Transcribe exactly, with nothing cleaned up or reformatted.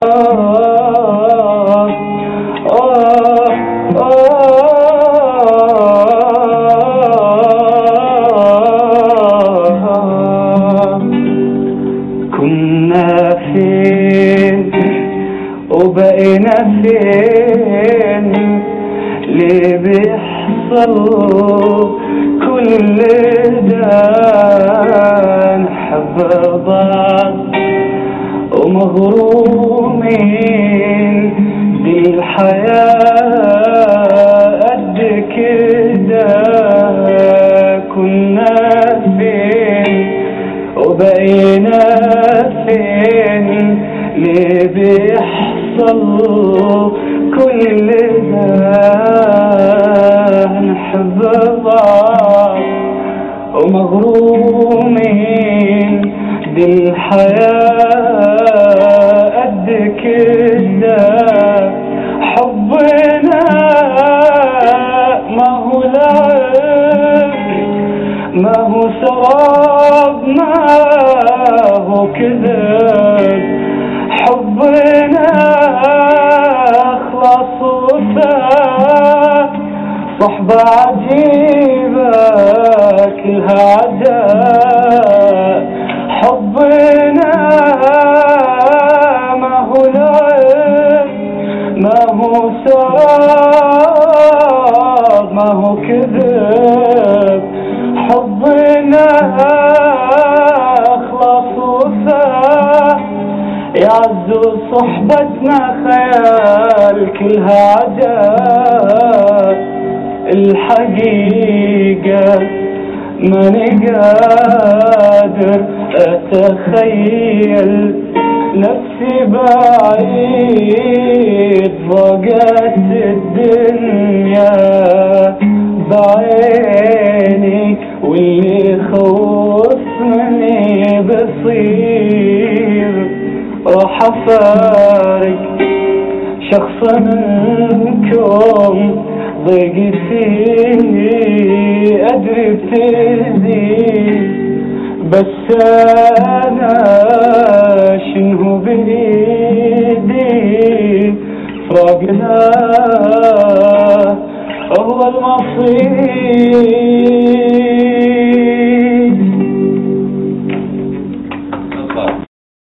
كنا فين وبقينا فين؟ ليه بيحصل كل ده؟ نحب بعض ومغرومين دي الحياة قد كده. كنا فين وبقينا فين؟ ليه بيحصل كل ده؟ نحب بعض ومغرومين دي الحياة قد كده. حبنا ما هو لعب، ما هو سراب، ما هو كذب. حبنا اخلاص وفاء، صحبة عجيبة كلها عداء. حبنا ما هو لعب، ما هو سراب، ما هو كذب. حبنا اخلاص وفاء، يعز صحبتنا خيال كلها عداء. الحقيقة ماني قادر اتخيل نفسي بعيد، ضاقت الدنيا بعيني واللي خوف مني بصير. راح افارق شخصا منكم، ضيقتي ادري بتزيد، بس انا شنو بايدي؟ فراقنا هو المصير.